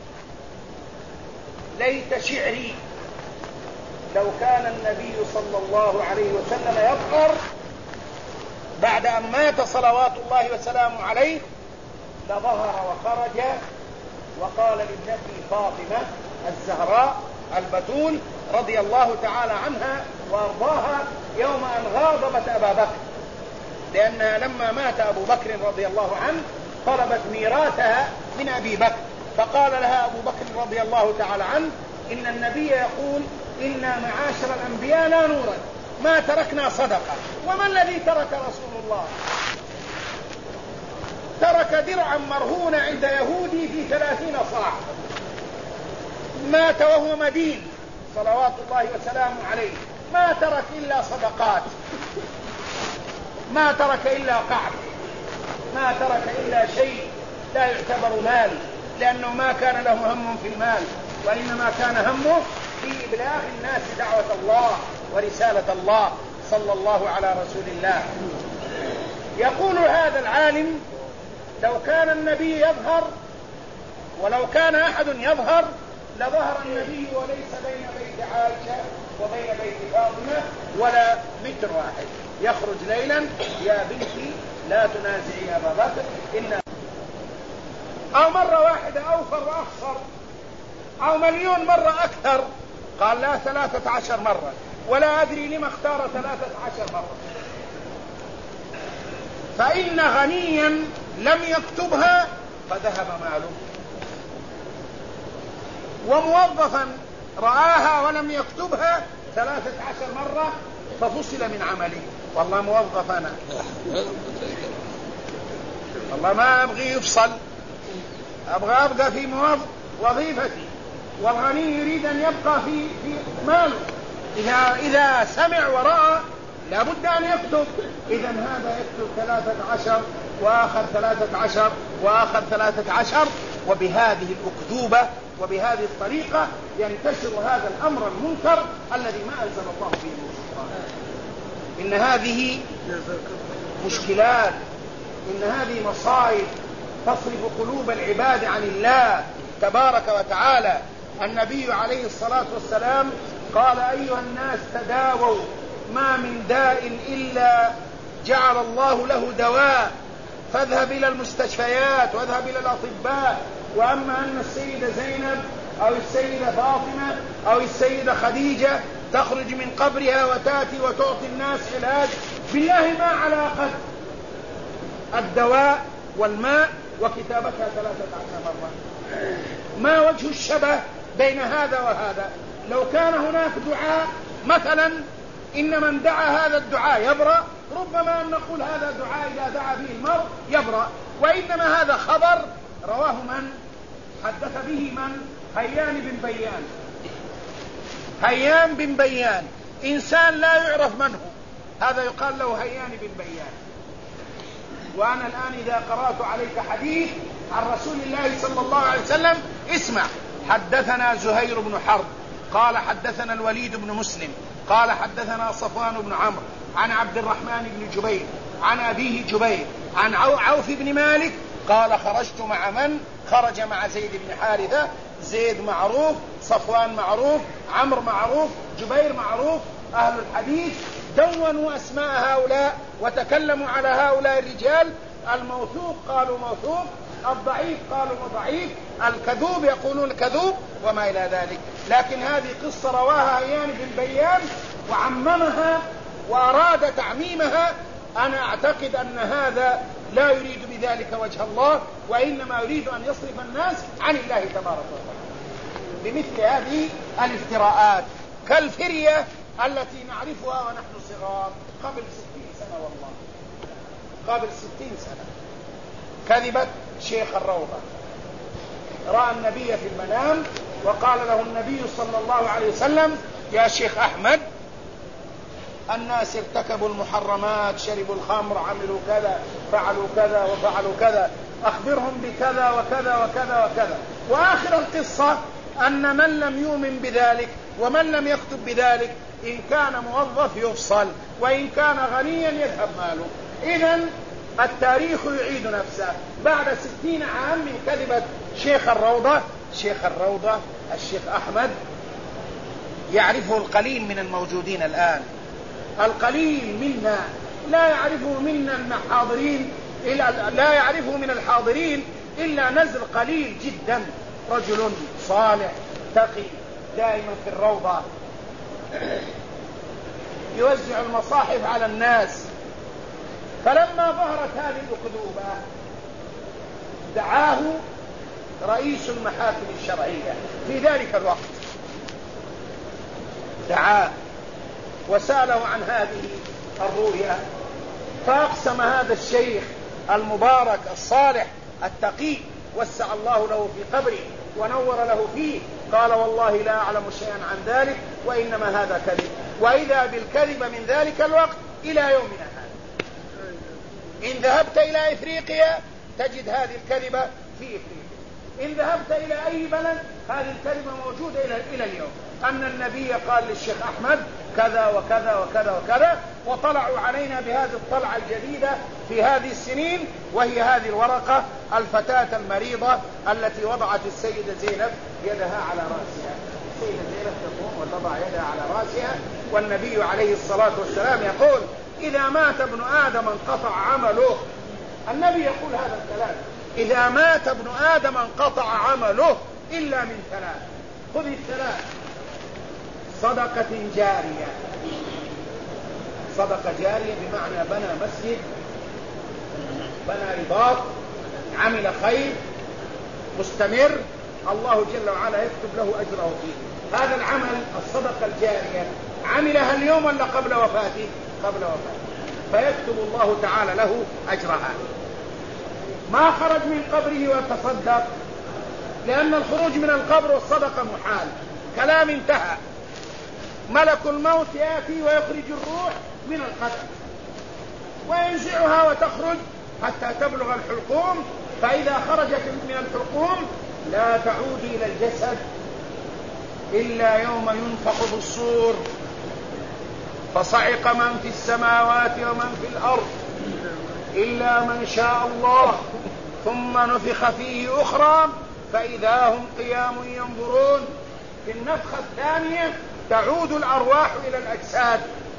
ليت شعري لو كان النبي صلى الله عليه وسلم يظهر بعد أن مات صلوات الله وسلامه عليه، لظهر وخرج وقال لابنته فاطمة الزهراء البتول رضي الله تعالى عنها وأرضاها يوم أن غاضبت أبا بكر، لأنها لما مات أبو بكر رضي الله عنه طلبت ميراثها من أبي بكر، فقال لها أبو بكر رضي الله تعالى عنه: إن النبي يقول: إنا معاشر الأنبياء لا نورد، ما تركنا صدقة. وما الذي ترك رسول الله؟ ترك درعا مرهون عند يهودي في 30 صاع، مات وهو مدين صلوات الله وسلامه عليه، ما ترك إلا صدقات، ما ترك إلا قعر، ما ترك إلا شيء لا يعتبر مال، لأنه ما كان له هم في المال، وإنما كان همه في إبلاغ الناس دعوة الله ورسالة الله صلى الله على رسول الله. يقول هذا العالم: لو كان النبي يظهر، ولو كان أحد يظهر لظهر النبي وليس بين بيت عائشة وبين بيت فاطمة ولا متر واحد، يخرج ليلا: يا بنتي لا تنازعي أبا بكر إن أو مرة واحدة أوفر وأخسر، أو مليون مرة أكثر. قال: لا 13 مرة، ولا أدري لما اختار 13 مرة. فإن غنيا لم يكتبها فذهب ماله، وموظفا رآها ولم يكتبها 13 مرة ففصل من عمله. والله موظف أنا، والله ما أبغي يفصل، أبغى في وظيفتي. والغني يريد أن يبقى في ماله، إذا سمع ورأى لابد أن يكتب. إذا هذا يكتب 13 وآخر 13 وآخر 13، وبهذه الأكذوبة وبهذه الطريقة ينتشر هذا الأمر المنكر الذي ما أنزل الله به من سلطان. إن هذه مشكلات، إن هذه مصائب تصرف قلوب العباد عن الله تبارك وتعالى. النبي عليه الصلاة والسلام قال: أيها الناس تداووا، ما من داء إلا جعل الله له دواء، فاذهب إلى المستشفيات واذهب إلى الأطباء. وأما أن السيدة زينب أو السيدة فاطمة أو السيدة خديجة تخرج من قبرها وتأتي وتعطي الناس علاج، بالله ما علاقة الدواء والماء وكتابتها 13 مرة؟ ما وجه الشبه بين هذا وهذا؟ لو كان هناك دعاء مثلا إن من دعا هذا الدعاء يبرأ، ربما أن نقول هذا دعاء إذا دعا به المرء يبرأ. وإنما هذا خبر رواه من؟ حدث به من؟ هيان بن بيان. هيان بن بيان إنسان لا يعرف من هو، هذا يقال له هيان بن بيان. وأنا الآن إذا قرأت عليك حديث عن رسول الله صلى الله عليه وسلم اسمع: حدثنا زهير بن حرب قال حدثنا الوليد بن مسلم قال حدثنا صفوان بن عمرو عن عبد الرحمن بن جبير عن أبيه جبير عن عوف بن مالك قال: خرجت مع من؟ خرج مع زيد بن حارثة. زيد معروف، صفوان معروف، عمرو معروف، جبير معروف. أهل الحديث دونوا أسماء هؤلاء وتكلموا على هؤلاء الرجال. الموثوق قالوا موثوق، الضعيف قالوا ضعيف، الكذوب يقولون كذوب، وما إلى ذلك. لكن هذه قصة رواها هيان بن بيان وعممها وأراد تعميمها. أنا أعتقد أن هذا لا يريد بذلك وجه الله، وإنما يريد أن يصرف الناس عن الله تبارك وتعالى بمثل هذه الافتراءات، كالفرية التي نعرفها ونحن صغار قبل 60 سنة، والله قبل 60 سنة كذبت شيخ الروضة. رأى النبي في المنام وقال له النبي صلى الله عليه وسلم: يا شيخ أحمد، الناس ارتكبوا المحرمات، شربوا الخمر، عملوا كذا، فعلوا كذا وفعلوا كذا، أخبرهم بكذا وكذا وكذا وكذا. وآخر القصة أن من لم يؤمن بذلك ومن لم يكتب بذلك إن كان موظف يفصل، وإن كان غنيا يذهب ماله. إذن التاريخ يعيد نفسه. بعد 60 عام من كذبة شيخ الروضة، شيخ الروضة الشيخ أحمد يعرفه القليل من الموجودين الآن، القليل منا، لا يعرفه منا الحاضرين، لا يعرفه من الحاضرين إلا نزل قليل جدا. رجل صالح تقي دائما في الروضة، يوزع المصاحف على الناس. فلما ظهرت هذه الأكذوبة دعاه رئيس المحاكم الشرعية في ذلك الوقت، دعاه وسأله عن هذه الرؤيا، فأقسم هذا الشيخ المبارك الصالح التقي، وسع الله له في قبره ونور له فيه، قال: والله لا أعلم شيئا عن ذلك، وإنما هذا كذب. وإذا بالكذب من ذلك الوقت إلى يومنا هذا. إن ذهبت إلى إفريقيا تجد هذه الكذبة في إفريقيا، إن ذهبت إلى أي بلد هذه الكذبة موجودة إلى اليوم، أن النبي قال للشيخ أحمد كذا وكذا وكذا وكذا، وطلعوا علينا بهذه الطلعة الجديدة في هذه السنين، وهي هذه الورقة، الفتاة المريضة التي وضعت السيدة زينب يدها على رأسها. السيدة زينب تقوم وتضع يدها على رأسها، والنبي عليه الصلاة والسلام يقول: إذا مات ابن آدم انقطع عمله. النبي يقول هذا الكلام: إذا مات ابن آدم انقطع عمله إلا من ثلاث. خذ الثلاث: صدقة جارية. صدقة جارية بمعنى بنى مسجد، بنى رباط، عمل خير مستمر، الله جل وعلا يكتب له أجره فيه. هذا العمل الصدقة الجارية عملها اليوم ولا قبل وفاته؟ قبل وفاته، فيكتب الله تعالى له أجرها. ما خرج من قبره وتصدق، لأن الخروج من القبر والصدقة محال، كلام انتهى. ملك الموت يأتي ويخرج الروح من القبر وينزعها وتخرج حتى تبلغ الحلقوم، فإذا خرجت من الحلقوم لا تعود إلى الجسد إلا يوم ينفخ في الصور، فصعق من في السماوات ومن في الأرض إلا من شاء الله، ثم نفخ فيه أخرى فإذا هم قيام ينظرون. في النفخة الثانية تعود الأرواح إلى الأجساد.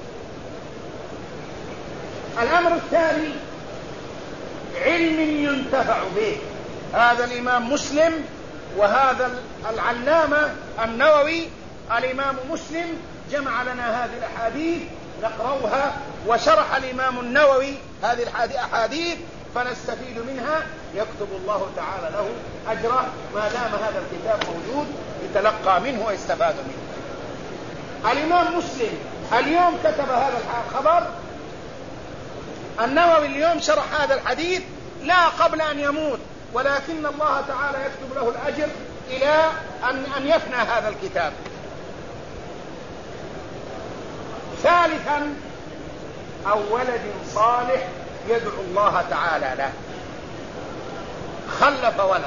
الأمر الثاني: علم ينتفع به. هذا الإمام مسلم وهذا العلامة النووي الإمام مسلم جمع لنا هذه الأحاديث نقرأها، وشرح الإمام النووي هذه الأحاديث فنستفيد منها، يكتب الله تعالى له أجره ما دام هذا الكتاب موجود يتلقى منه ويستفاد منه. الإمام مسلم اليوم كتب هذا الخبر، النووي اليوم شرح هذا الحديث لا قبل أن يموت، ولكن الله تعالى يكتب له الأجر إلى أن يفنى هذا الكتاب. ثالثا: أو ولد صالح يدعو الله تعالى له. خلف ولد،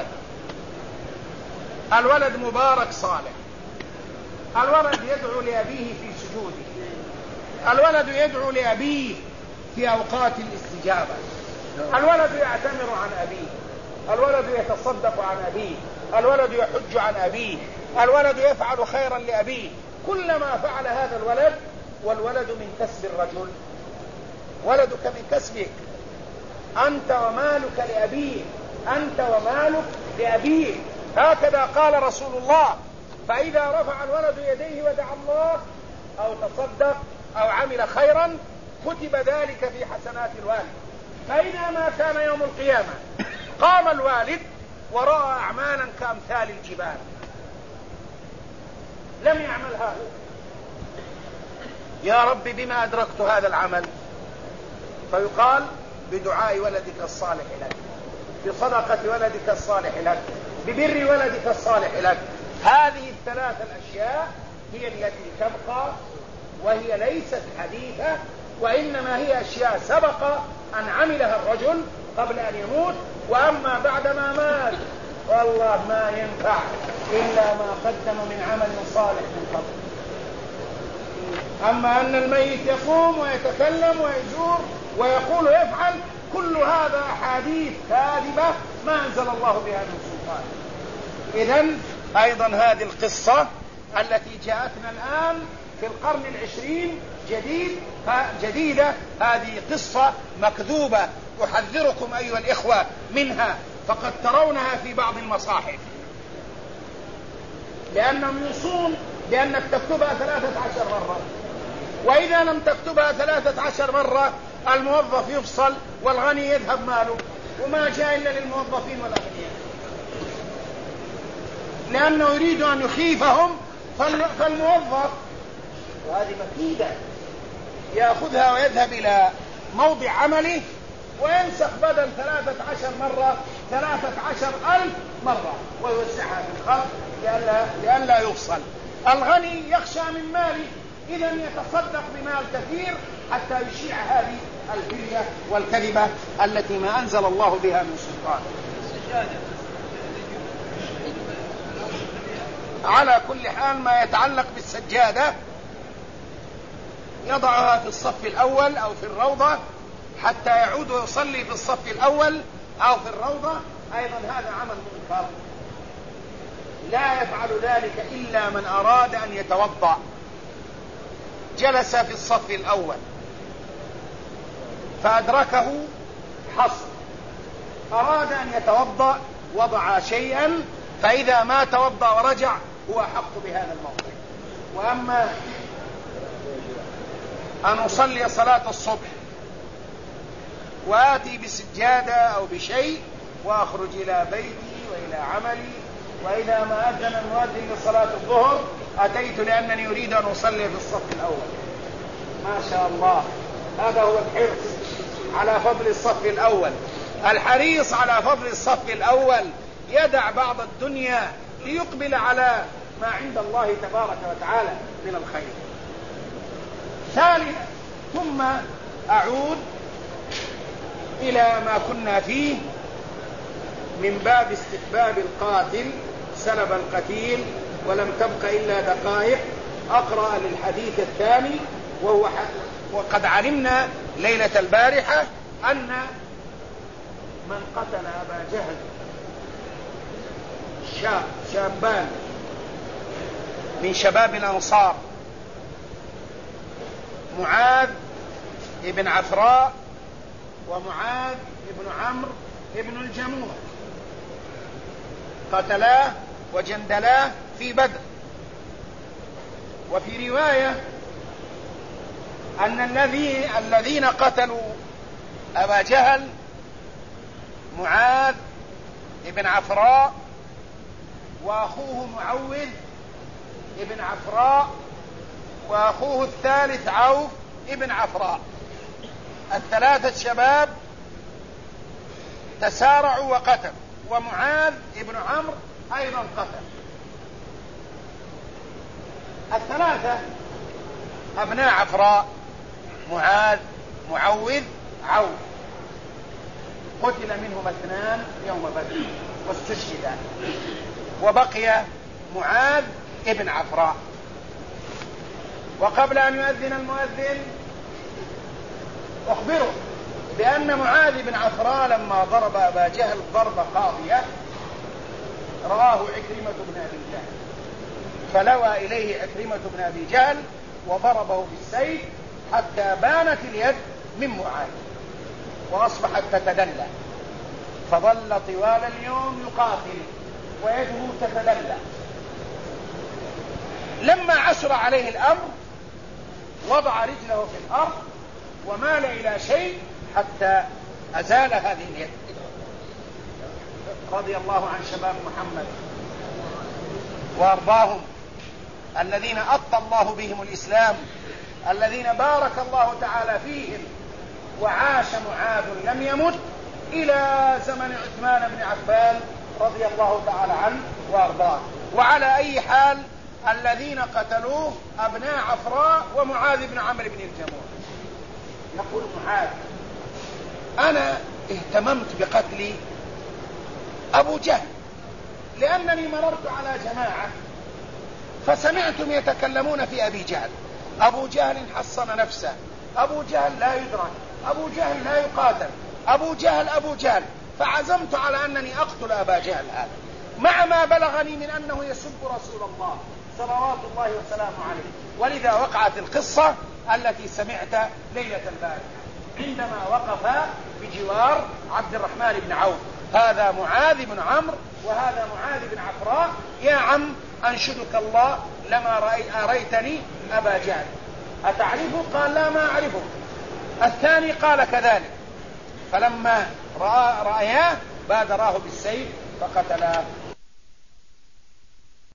الولد مبارك صالح، الولد يدعو لأبيه في سجوده، الولد يدعو لأبيه في أوقات الاستجابة، الولد يعتمر عن أبيه، الولد يتصدق عن أبيه، الولد يحج عن أبيه، الولد يفعل خيرا لأبيه. كلما فعل هذا الولد، والولد من كسب الرجل، ولدك من كسبك، أنت ومالك لأبيه، أنت ومالك لأبيه، هكذا قال رسول الله. فإذا رفع الولد يديه ودعا الله أو تصدق أو عمل خيرا كتب ذلك في حسنات الوالد. فإذا ما كان يوم القيامة قام الوالد ورأى أعمالا كأمثال الجبال لم يعملها هو، يا رب بما أدركت هذا العمل؟ فيقال بدعاء ولدك الصالح لك، بصدقة ولدك الصالح لك، ببر ولدك الصالح لك. هذه الثلاث الأشياء هي التي تبقى، وهي ليست حديثة، وإنما هي أشياء سبق أن عملها الرجل قبل أن يموت، وأما بعدما مات والله ما ينفع إلا ما قدم من عمل صالح من قبل. أما أن الميت يقوم ويتكلم ويزور ويقول ويفعل، كل هذا أحاديث كاذبة ما أنزل الله بها من سلطان. إذن أيضا هذه القصة التي جاءتنا الآن في القرن العشرين جديدة، هذه قصة مكذوبة، أحذركم أيها الإخوة منها، فقد ترونها في بعض المصاحف، لأنهم يوصون بأنك تكتبها 13 مرة، وإذا لم تكتبها 13 مرة الموظف يفصل والغني يذهب ماله، وما جاء إلا للموظفين والأغنياء، لأنه يريد أن يخيفهم. فالموظف، وهذه مكيدة، يأخذها ويذهب إلى موضع عمله وينسخ بدل 13 مرة 13,000 مرة ويوزعها في الخلق لئلا يفصل. الغني يخشى من ماله، إذا يتصدق بمال كثير حتى يشيع هذه الفرية والكذبة التي ما أنزل الله بها من سلطان. على كل حال ما يتعلق بالسجادة يضعها في الصف الأول أو في الروضة حتى يعود ويصلي في الصف الأول أو في الروضة، أيضا هذا عمل منكر، لا يفعل ذلك إلا من أراد أن يتوضأ. جلس في الصف الأول فأدركه حصر، أراد أن يتوضأ وضع شيئا، فإذا ما توضأ ورجع هو حق بهذا الموضوع. وأما أن أصلي صلاة الصبح وآتي بسجادة أو بشيء وأخرج إلى بيتي وإلى عملي، وإذا ما أذن المؤذن لصلاة الظهر أتيت لأنني أريد أن أصلي في الصف الأول، ما شاء الله، هذا هو الحرص على فضل الصف الأول. الحريص على فضل الصف الأول يدع بعض الدنيا ليقبل على ما عند الله تبارك وتعالى من الخير. ثالثا، ثم أعود إلى ما كنا فيه من باب استحباب القاتل سلب القتيل ولم تبق إلا دقائق. أقرأ للحديث الثاني، وقد علمنا ليلة البارحة أن من قتل أبا جهل شابان من شباب الأنصار، معاذ ابن عفراء ومعاذ ابن عمرو ابن الجموح، قتلاه وجندلاه في بدر. وفي رواية أن الذين قتلوا أبا جهل معاذ ابن عفراء وأخوه معوذ ابن عفراء وأخوه الثالث عوف ابن عفراء، الثلاثة شباب تسارعوا وقتلوا، ومعاذ ابن عمرو أيضا قتل. الثلاثة أبناء عفراء، معاذ معوذ عوف، قتل منهم 2 يوم بدر واستشهدا، وبقي معاذ ابن عفراء. وقبل أن يؤذن المؤذن أخبره بأن معاذ بن عفراء لما ضرب أبا جهل ضربة قاضية رآه عكرمة بن أبي جهل، فلوى إليه عكرمة بن أبي جهل وضربه بالسيف حتى بانت اليد من معاذ وأصبحت تتدلى، فظل طوال اليوم يقاتل ويده تتدلى. لما عسر عليه الأمر وضع رجله في الأرض ومال إلى شيء حتى أزال هذه اليد. رضي الله عن شباب محمد وأرضاهم الذين أطى الله بهم الإسلام الذين بارك الله تعالى فيهم، وعاش معاذ لم يمت إلى زمن عثمان بن عفان رضي الله تعالى عنه وأرضاه. وعلى أي حال الذين قتلوه أبناء عفراء ومعاذ بن عمرو بن الجموح. يقول معاذ: أنا اهتممت بقتل أبو جهل لأنني مررت على جماعة فسمعتم يتكلمون في أبي جهل. أبو جهل حصن نفسه، أبو جهل لا يدرك، أبو جهل لا يقاتل، أبو جهل، فعزمت على أنني أقتل أبا جهل هذا، مع ما بلغني من أنه يسب رسول الله صلوات الله وسلامه عليه. ولذا وقعت القصة التي سمعت ليلة البارحة عندما وقف بجوار عبد الرحمن بن عوف، هذا معاذ بن عمرو وهذا معاذ بن عفراء: يا عم أنشدك الله لما أريتني أبا جهل، أتعرفه؟ قال: لا ما أعرفه. الثاني قال كذلك، فلما رأياه بادراه بالسيف فقتلاه